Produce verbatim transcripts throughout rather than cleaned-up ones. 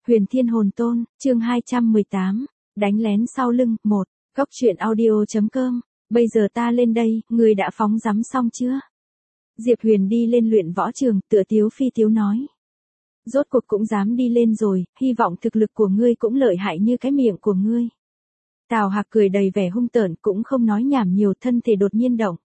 Huyền Thiên Hồn Tôn, chương hai trăm mười tám, đánh lén sau lưng, một, góc truyện audio.com, bây giờ ta lên đây, ngươi đã phóng rắm xong chưa? Diệp Huyền đi lên luyện võ trường, tựa tiếu phi tiếu nói. Rốt cuộc cũng dám đi lên rồi, hy vọng thực lực của ngươi cũng lợi hại như cái miệng của ngươi. Tào Hạc cười đầy vẻ hung tợn, cũng không nói nhảm nhiều, thân thể đột nhiên động.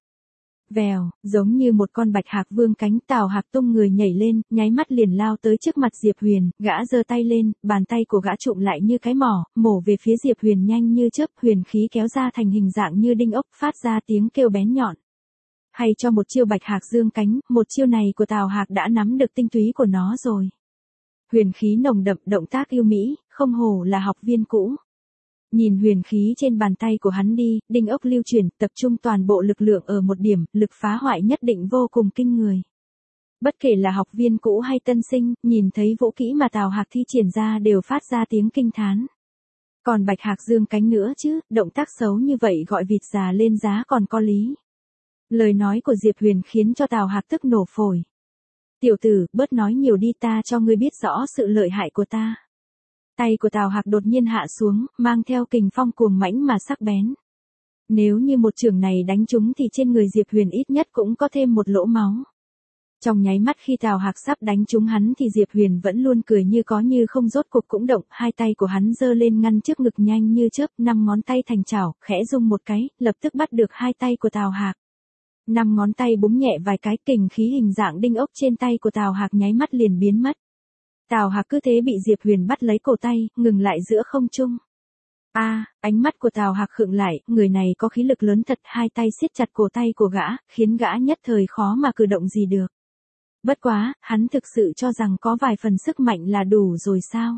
Vèo, giống như một con bạch hạc vương cánh, Tào Hạc tung người nhảy lên, nháy mắt liền lao tới trước mặt Diệp Huyền, gã giơ tay lên, bàn tay của gã trụm lại như cái mỏ, mổ về phía Diệp Huyền nhanh như chớp, huyền khí kéo ra thành hình dạng như đinh ốc, phát ra tiếng kêu bén nhọn. Hay cho một chiêu bạch hạc dương cánh, một chiêu này của Tào Hạc đã nắm được tinh túy của nó rồi. Huyền khí nồng đậm, động tác yêu mỹ, không hổ là học viên cũ. Nhìn huyền khí trên bàn tay của hắn đi, đinh ốc lưu chuyển, tập trung toàn bộ lực lượng ở một điểm, lực phá hoại nhất định vô cùng kinh người. Bất kể là học viên cũ hay tân sinh, nhìn thấy vũ kỹ mà Tào Hạc thi triển ra đều phát ra tiếng kinh thán. Còn bạch hạc dương cánh nữa chứ, động tác xấu như vậy gọi vịt già lên giá còn có lý. Lời nói của Diệp Huyền khiến cho Tào Hạc tức nổ phổi. Tiểu tử, bớt nói nhiều đi, ta cho ngươi biết rõ sự lợi hại của ta. Tay của Tào Hạc đột nhiên hạ xuống, mang theo kình phong cuồng mãnh mà sắc bén. Nếu như một chưởng này đánh trúng thì trên người Diệp Huyền ít nhất cũng có thêm một lỗ máu. Trong nháy mắt khi Tào Hạc sắp đánh trúng hắn thì Diệp Huyền vẫn luôn cười như có như không, rốt cục cũng động, hai tay của hắn giơ lên ngăn trước ngực nhanh như chớp, năm ngón tay thành chảo, khẽ rung một cái, lập tức bắt được hai tay của Tào Hạc. Năm ngón tay búng nhẹ vài cái, kình khí hình dạng đinh ốc trên tay của Tào Hạc nháy mắt liền biến mất. Tào Hạc cứ thế bị Diệp Huyền bắt lấy cổ tay, ngừng lại giữa không trung. A, à, ánh mắt của Tào Hạc khựng lại, người này có khí lực lớn thật, hai tay siết chặt cổ tay của gã, khiến gã nhất thời khó mà cử động gì được. Bất quá, hắn thực sự cho rằng có vài phần sức mạnh là đủ rồi sao?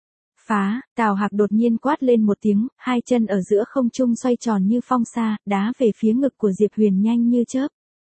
Phá, Tào Hạc đột nhiên quát lên một tiếng, hai chân ở giữa không trung xoay tròn như phong sa, đá về phía ngực của Diệp Huyền nhanh như chớp.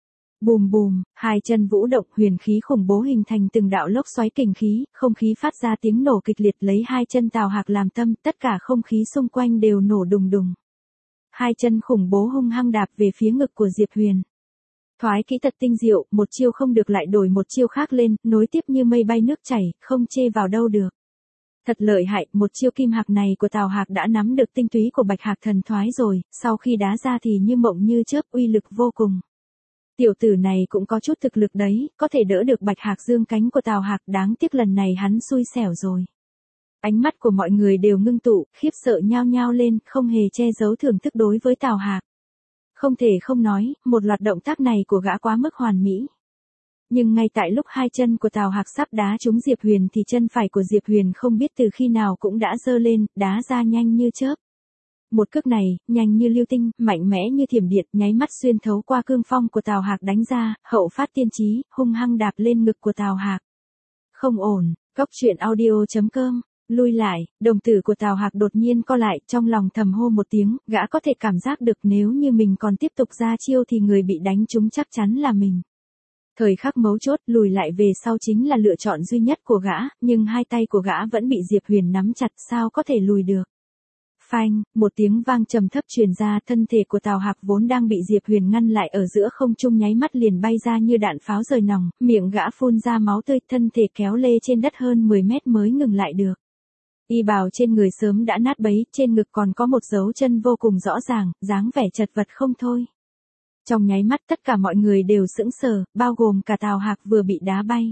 Bùm bùm, hai chân vũ động, huyền khí khủng bố hình thành từng đạo lốc xoáy kình khí, không khí phát ra tiếng nổ kịch liệt, lấy hai chân Tào Hạc làm tâm, tất cả không khí xung quanh đều nổ đùng đùng. Hai chân khủng bố hung hăng đạp về phía ngực của Diệp Huyền. Thoái kỹ thật tinh diệu, một chiêu không được lại đổi một chiêu khác lên, nối tiếp như mây bay nước chảy, không chê vào đâu được. Thật lợi hại, một chiêu kim hạc này của Tào Hạc đã nắm được tinh túy của bạch hạc thần thoái rồi, sau khi đá ra thì như mộng như chớp, uy lực vô cùng. Tiểu tử này cũng có chút thực lực đấy, có thể đỡ được bạch hạc dương cánh của Tào Hạc, đáng tiếc lần này hắn xui xẻo rồi. Ánh mắt của mọi người đều ngưng tụ, khiếp sợ nhao nhao lên, không hề che giấu thưởng thức đối với Tào Hạc. Không thể không nói, một loạt động tác này của gã quá mức hoàn mỹ. Nhưng ngay tại lúc hai chân của Tào Hạc sắp đá trúng Diệp Huyền thì chân phải của Diệp Huyền không biết từ khi nào cũng đã giơ lên, đá ra nhanh như chớp. Một cước này, nhanh như lưu tinh, mạnh mẽ như thiểm điện, nháy mắt xuyên thấu qua cương phong của Tào Hạc đánh ra, hậu phát tiên chí, hung hăng đạp lên ngực của Tào Hạc. Không ổn, góc truyện audio.com, lui lại, đồng tử của Tào Hạc đột nhiên co lại, trong lòng thầm hô một tiếng, gã có thể cảm giác được nếu như mình còn tiếp tục ra chiêu thì người bị đánh trúng chắc chắn là mình. Thời khắc mấu chốt, lùi lại về sau chính là lựa chọn duy nhất của gã, nhưng hai tay của gã vẫn bị Diệp Huyền nắm chặt, sao có thể lùi được. Phanh, một tiếng vang trầm thấp truyền ra, thân thể của Tào Hạc vốn đang bị Diệp Huyền ngăn lại ở giữa không trung nháy mắt liền bay ra như đạn pháo rời nòng, miệng gã phun ra máu tươi, thân thể kéo lê trên đất hơn mười mét mới ngừng lại được. Y bào trên người sớm đã nát bấy, trên ngực còn có một dấu chân vô cùng rõ ràng, dáng vẻ chật vật không thôi. Trong nháy mắt tất cả mọi người đều sững sờ, bao gồm cả Tào Hạc vừa bị đá bay.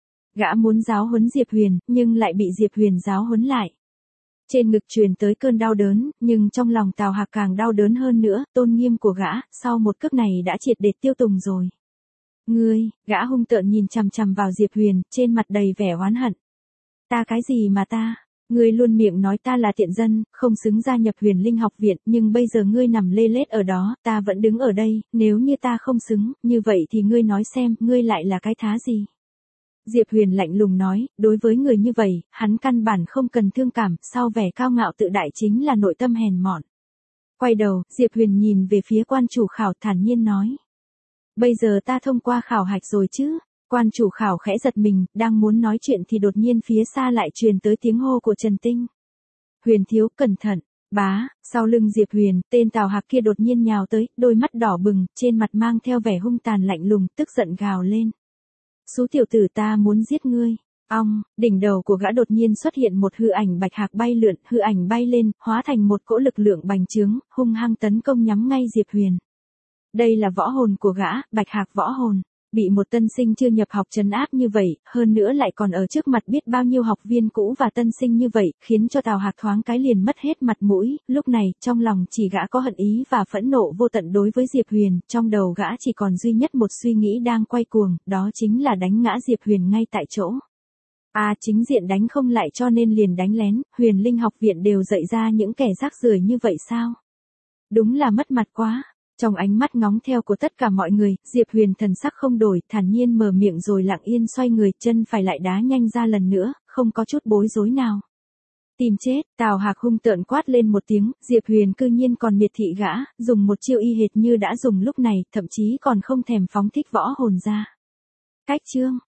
Gã muốn giáo huấn Diệp Huyền, nhưng lại bị Diệp Huyền giáo huấn lại. Trên ngực truyền tới cơn đau đớn, nhưng trong lòng Tào Hạc càng đau đớn hơn nữa, tôn nghiêm của gã, sau một cước này đã triệt để tiêu tùng rồi. Ngươi, gã hung tợn nhìn chằm chằm vào Diệp Huyền, trên mặt đầy vẻ oán hận. Ta cái gì mà ta? Ngươi luôn miệng nói ta là tiện dân, không xứng gia nhập Huyền Linh học viện, nhưng bây giờ ngươi nằm lê lết ở đó, ta vẫn đứng ở đây, nếu như ta không xứng, như vậy thì ngươi nói xem, ngươi lại là cái thá gì? Diệp Huyền lạnh lùng nói, đối với người như vậy, hắn căn bản không cần thương cảm, sau vẻ cao ngạo tự đại chính là nội tâm hèn mọn. Quay đầu, Diệp Huyền nhìn về phía quan chủ khảo, thản nhiên nói. Bây giờ ta thông qua khảo hạch rồi chứ? Quan chủ khảo khẽ giật mình, đang muốn nói chuyện thì đột nhiên phía xa lại truyền tới tiếng hô của Trần Tinh. Huyền thiếu, cẩn thận, bá, sau lưng Diệp Huyền, tên Tào Hạc kia đột nhiên nhào tới, đôi mắt đỏ bừng, trên mặt mang theo vẻ hung tàn lạnh lùng, tức giận gào lên. Xú tiểu tử, ta muốn giết ngươi. Ong, đỉnh đầu của gã đột nhiên xuất hiện một hư ảnh bạch hạc bay lượn, hư ảnh bay lên, hóa thành một cỗ lực lượng bành trướng, hung hăng tấn công nhắm ngay Diệp Huyền. Đây là võ hồn của gã, bạch hạc võ hồn. Bị một tân sinh chưa nhập học trấn áp như vậy, hơn nữa lại còn ở trước mặt biết bao nhiêu học viên cũ và tân sinh như vậy, khiến cho Tào Hạc thoáng cái liền mất hết mặt mũi, lúc này, trong lòng chỉ gã có hận ý và phẫn nộ vô tận đối với Diệp Huyền, trong đầu gã chỉ còn duy nhất một suy nghĩ đang quay cuồng, đó chính là đánh ngã Diệp Huyền ngay tại chỗ. À chính diện đánh không lại cho nên liền đánh lén, Huyền Linh học viện đều dạy ra những kẻ rác rưởi như vậy sao? Đúng là mất mặt quá. Trong ánh mắt ngóng theo của tất cả mọi người, Diệp Huyền thần sắc không đổi, thản nhiên mở miệng rồi lặng yên xoay người, chân phải lại đá nhanh ra lần nữa, không có chút bối rối nào. Tìm chết, Tào Hạc hung tợn quát lên một tiếng, Diệp Huyền cư nhiên còn miệt thị gã, dùng một chiêu y hệt như đã dùng lúc này, thậm chí còn không thèm phóng thích võ hồn ra. Cách chương